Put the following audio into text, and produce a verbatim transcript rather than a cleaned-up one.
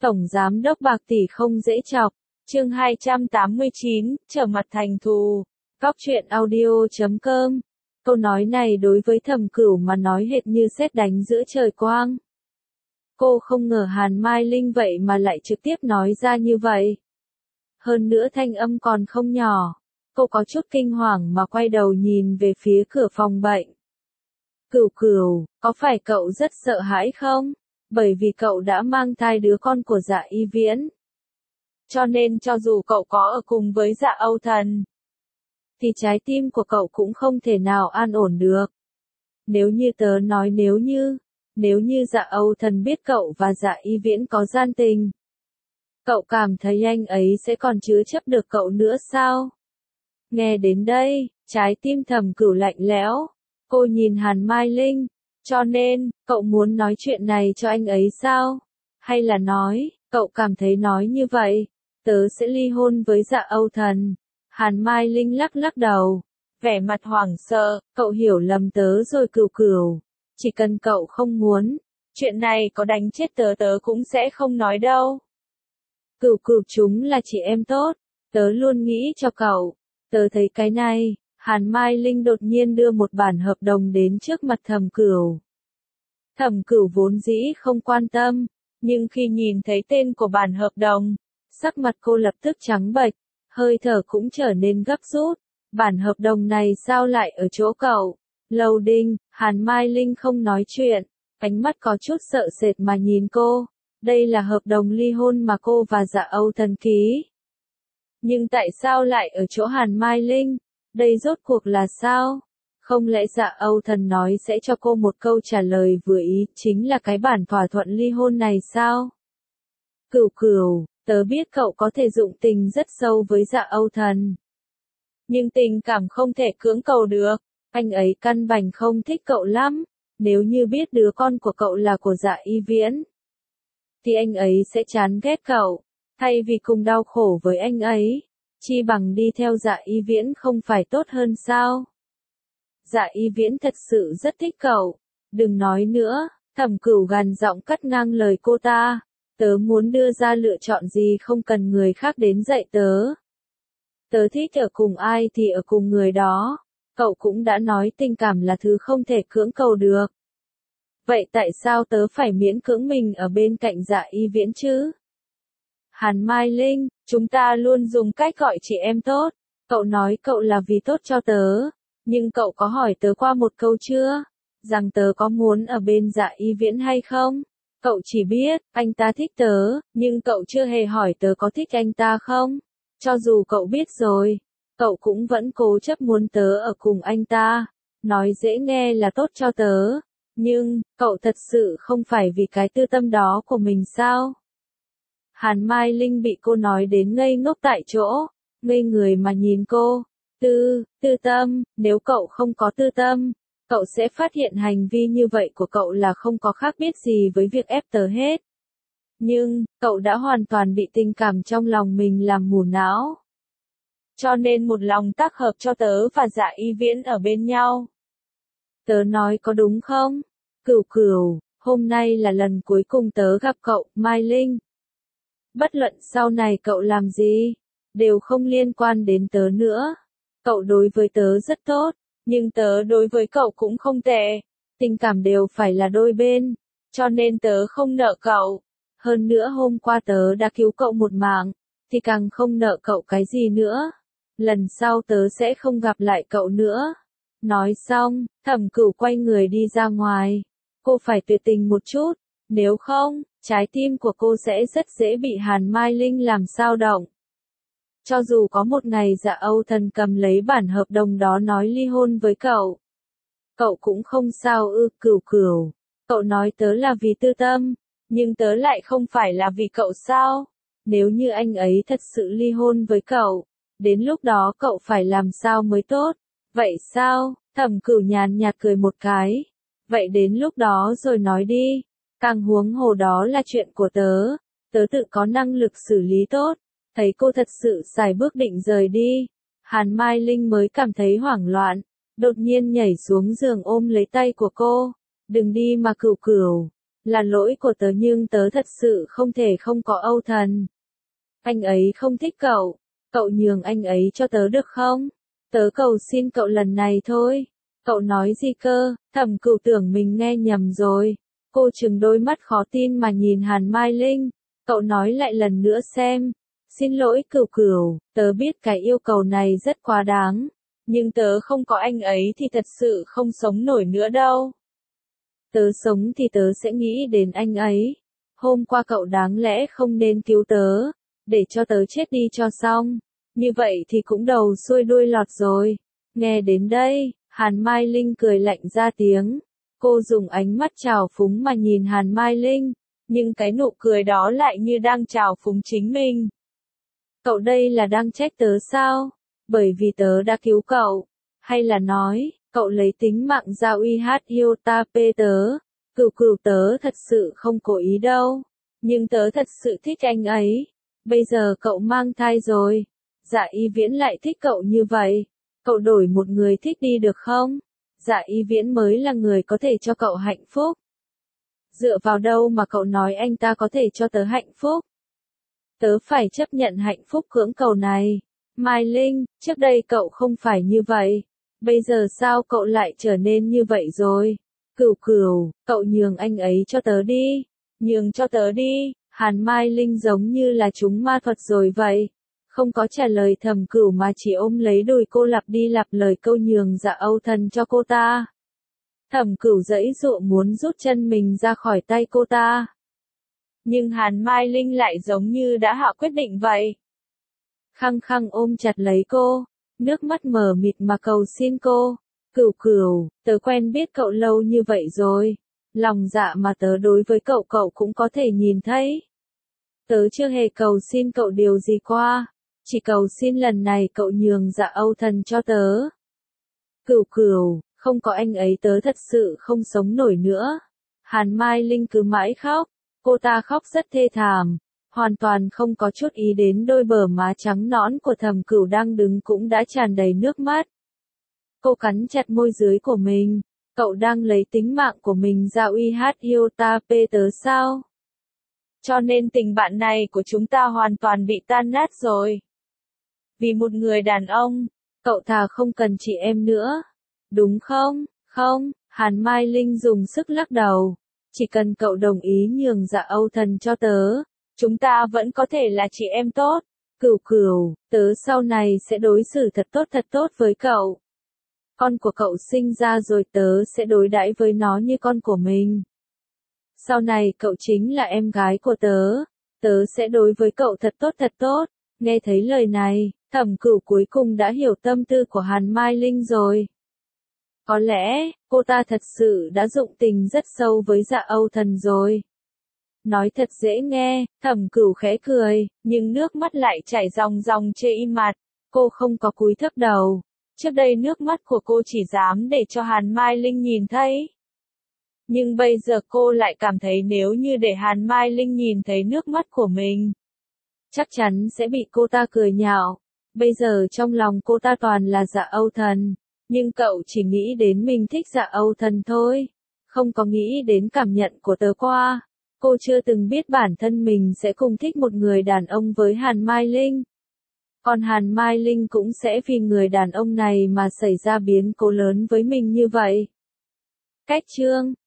Tổng Giám đốc bạc tỷ không dễ chọc. Chương hai trăm tám mươi chín, trở mặt thành thù. Góc truyện audio chấm com. Câu nói này đối với Thẩm Cửu mà nói hệt như sét đánh giữa trời quang. Cô không ngờ Hàn Mai Linh vậy mà lại trực tiếp nói ra như vậy. Hơn nữa thanh âm còn không nhỏ. Cô có chút kinh hoàng mà quay đầu nhìn về phía cửa phòng bệnh. Cửu Cửu, có phải cậu rất sợ hãi không? Bởi vì cậu đã mang thai đứa con của Dạ Y Viễn. Cho nên cho dù cậu có ở cùng với Dạ Âu Thần, thì trái tim của cậu cũng không thể nào an ổn được. Nếu như tớ nói nếu như, nếu như Dạ Âu Thần biết cậu và Dạ Y Viễn có gian tình, cậu cảm thấy anh ấy sẽ còn chứa chấp được cậu nữa sao? Nghe đến đây, trái tim Thẩm Cửu lạnh lẽo. Cô nhìn Hàn Mai Linh. Cho nên, cậu muốn nói chuyện này cho anh ấy sao? Hay là nói, cậu cảm thấy nói như vậy, tớ sẽ ly hôn với Dạ Âu Thần? Hàn Mai Linh lắc lắc đầu, vẻ mặt hoảng sợ, cậu hiểu lầm tớ rồi Cửu Cửu. Chỉ cần cậu không muốn, chuyện này có đánh chết tớ tớ cũng sẽ không nói đâu. Cửu Cửu chúng là chị em tốt, tớ luôn nghĩ cho cậu. Tớ thấy cái này. Hàn Mai Linh đột nhiên đưa một bản hợp đồng đến trước mặt Thẩm Cửu. Thẩm Cửu vốn dĩ không quan tâm, nhưng khi nhìn thấy tên của bản hợp đồng, sắc mặt cô lập tức trắng bệch, hơi thở cũng trở nên gấp rút. Bản hợp đồng này sao lại ở chỗ cậu? Lâu Đinh, Hàn Mai Linh không nói chuyện, ánh mắt có chút sợ sệt mà nhìn cô. Đây là hợp đồng ly hôn mà cô và Dạ Âu Thần ký. Nhưng tại sao lại ở chỗ Hàn Mai Linh? Đây rốt cuộc là sao? Không lẽ Dạ Âu Thần nói sẽ cho cô một câu trả lời vừa ý, chính là cái bản thỏa thuận ly hôn này sao? Cửu Cửu, tớ biết cậu có thể dụng tình rất sâu với Dạ Âu Thần. Nhưng tình cảm không thể cưỡng cầu được, anh ấy căn bản không thích cậu lắm. Nếu như biết đứa con của cậu là của Dạ Y Viễn, thì anh ấy sẽ chán ghét cậu. Thay vì cùng đau khổ với anh ấy, chi bằng đi theo Dạ Y Viễn không phải tốt hơn sao? Dạ Y Viễn thật sự rất thích cậu. Đừng nói nữa, Thẩm Cửu gằn giọng cắt ngang lời cô ta. Tớ muốn đưa ra lựa chọn gì không cần người khác đến dạy tớ. Tớ thích ở cùng ai thì ở cùng người đó. Cậu cũng đã nói tình cảm là thứ không thể cưỡng cầu được. Vậy tại sao tớ phải miễn cưỡng mình ở bên cạnh Dạ Y Viễn chứ? Hàn Mai Linh, chúng ta luôn dùng cách gọi chị em tốt. Cậu nói cậu là vì tốt cho tớ. Nhưng cậu có hỏi tớ qua một câu chưa? Rằng tớ có muốn ở bên Dạ Y Viễn hay không? Cậu chỉ biết, anh ta thích tớ, nhưng cậu chưa hề hỏi tớ có thích anh ta không? Cho dù cậu biết rồi, cậu cũng vẫn cố chấp muốn tớ ở cùng anh ta. Nói dễ nghe là tốt cho tớ. Nhưng, cậu thật sự không phải vì cái tư tâm đó của mình sao? Hàn Mai Linh bị cô nói đến ngây ngốc tại chỗ, ngây người mà nhìn cô. Tư, tư tâm, nếu cậu không có tư tâm, cậu sẽ phát hiện hành vi như vậy của cậu là không có khác biệt gì với việc ép tớ hết. Nhưng, cậu đã hoàn toàn bị tình cảm trong lòng mình làm mù não. Cho nên một lòng tác hợp cho tớ và Dạ Y Viễn ở bên nhau. Tớ nói có đúng không? Cửu Cửu, hôm nay là lần cuối cùng tớ gặp cậu, Mai Linh. Bất luận sau này cậu làm gì, đều không liên quan đến tớ nữa. Cậu đối với tớ rất tốt, nhưng tớ đối với cậu cũng không tệ. Tình cảm đều phải là đôi bên, cho nên tớ không nợ cậu. Hơn nữa hôm qua tớ đã cứu cậu một mạng, thì càng không nợ cậu cái gì nữa. Lần sau tớ sẽ không gặp lại cậu nữa. Nói xong, Thẩm Cửu quay người đi ra ngoài. Cô phải tuyệt tình một chút, nếu không, trái tim của cô sẽ rất dễ bị Hàn Mai Linh làm xao động. Cho dù có một ngày Dạ Âu Thần cầm lấy bản hợp đồng đó nói ly hôn với cậu, cậu cũng không sao ư. Cửu Cửu, cậu nói tớ là vì tư tâm, nhưng tớ lại không phải là vì cậu sao? Nếu như anh ấy thật sự ly hôn với cậu, đến lúc đó cậu phải làm sao mới tốt? Vậy sao? Thẩm Cửu nhàn nhạt cười một cái. Vậy đến lúc đó rồi nói đi. Càng huống hồ đó là chuyện của tớ. Tớ tự có năng lực xử lý tốt. Thấy cô thật sự xài bước định rời đi. Hàn Mai Linh mới cảm thấy hoảng loạn. Đột nhiên nhảy xuống giường ôm lấy tay của cô. Đừng đi mà Cửu Cửu. Là lỗi của tớ nhưng tớ thật sự không thể không có Âu Thần. Anh ấy không thích cậu, cậu nhường anh ấy cho tớ được không? Tớ cầu xin cậu lần này thôi. Cậu nói gì cơ? Thẩm Cửu tưởng mình nghe nhầm rồi. Cô trừng đôi mắt khó tin mà nhìn Hàn Mai Linh. Cậu nói lại lần nữa xem. Xin lỗi Cửu Cửu, tớ biết cái yêu cầu này rất quá đáng. Nhưng tớ không có anh ấy thì thật sự không sống nổi nữa đâu. Tớ sống thì tớ sẽ nghĩ đến anh ấy. Hôm qua cậu đáng lẽ không nên cứu tớ, để cho tớ chết đi cho xong. Như vậy thì cũng đầu xuôi đuôi lọt rồi. Nghe đến đây, Hàn Mai Linh cười lạnh ra tiếng. Cô dùng ánh mắt trào phúng mà nhìn Hàn Mai Linh, nhưng cái nụ cười đó lại như đang trào phúng chính mình. Cậu đây là đang trách tớ sao? Bởi vì tớ đã cứu cậu. Hay là nói, cậu lấy tính mạng ra uy hát yêu ta pê tớ. Cửu Cửu tớ thật sự không cố ý đâu. Nhưng tớ thật sự thích anh ấy. Bây giờ cậu mang thai rồi. Dạ Y Viễn lại thích cậu như vậy. Cậu đổi một người thích đi được không? Dạ Y Viễn mới là người có thể cho cậu hạnh phúc. Dựa vào đâu mà cậu nói anh ta có thể cho tớ hạnh phúc? Tớ phải chấp nhận hạnh phúc cưỡng cầu này. Mai Linh, trước đây cậu không phải như vậy. Bây giờ sao cậu lại trở nên như vậy rồi? Cửu Cửu, cậu nhường anh ấy cho tớ đi. Nhường cho tớ đi. Hàn Mai Linh giống như là trúng ma thuật rồi vậy. Không có trả lời Thẩm Cửu mà chỉ ôm lấy đùi cô lặp đi lặp lời câu nhường Dạ Âu Thần cho cô ta. Thẩm Cửu giãy giụa muốn rút chân mình ra khỏi tay cô ta. Nhưng Hàn Mai Linh lại giống như đã hạ quyết định vậy. Khăng khăng ôm chặt lấy cô, nước mắt mờ mịt mà cầu xin cô. Cửu Cửu, tớ quen biết cậu lâu như vậy rồi. Lòng dạ mà tớ đối với cậu cậu cũng có thể nhìn thấy. Tớ chưa hề cầu xin cậu điều gì qua. Chỉ cầu xin lần này cậu nhường Dạ Âu Thần cho tớ. Cửu Cửu, không có anh ấy tớ thật sự không sống nổi nữa. Hàn Mai Linh cứ mãi khóc. Cô ta khóc rất thê thảm. Hoàn toàn không có chút ý đến đôi bờ má trắng nõn của Thẩm Cửu đang đứng cũng đã tràn đầy nước mắt. Cô cắn chặt môi dưới của mình. Cậu đang lấy tính mạng của mình ra uy hát yêu ta pê tớ sao? Cho nên tình bạn này của chúng ta hoàn toàn bị tan nát rồi. Vì một người đàn ông, cậu thà không cần chị em nữa. Đúng không? Không, Hàn Mai Linh dùng sức lắc đầu. Chỉ cần cậu đồng ý nhường Dạ Âu Thần cho tớ, chúng ta vẫn có thể là chị em tốt. Cửu Cửu, tớ sau này sẽ đối xử thật tốt thật tốt với cậu. Con của cậu sinh ra rồi tớ sẽ đối đãi với nó như con của mình. Sau này cậu chính là em gái của tớ. Tớ sẽ đối với cậu thật tốt thật tốt. Nghe thấy lời này, Thẩm Cửu cuối cùng đã hiểu tâm tư của Hàn Mai Linh rồi. Có lẽ, cô ta thật sự đã dụng tình rất sâu với Dạ Âu Thần rồi. Nói thật dễ nghe, Thẩm Cửu khẽ cười, nhưng nước mắt lại chảy ròng ròng trên mặt. Cô không có cúi thấp đầu. Trước đây nước mắt của cô chỉ dám để cho Hàn Mai Linh nhìn thấy. Nhưng bây giờ cô lại cảm thấy nếu như để Hàn Mai Linh nhìn thấy nước mắt của mình, chắc chắn sẽ bị cô ta cười nhạo. Bây giờ trong lòng cô ta toàn là Dạ Âu Thần. Nhưng cậu chỉ nghĩ đến mình thích Dạ Âu Thần thôi. Không có nghĩ đến cảm nhận của tớ qua. Cô chưa từng biết bản thân mình sẽ cùng thích một người đàn ông với Hàn Mai Linh. Còn Hàn Mai Linh cũng sẽ vì người đàn ông này mà xảy ra biến cố lớn với mình như vậy. Cách chương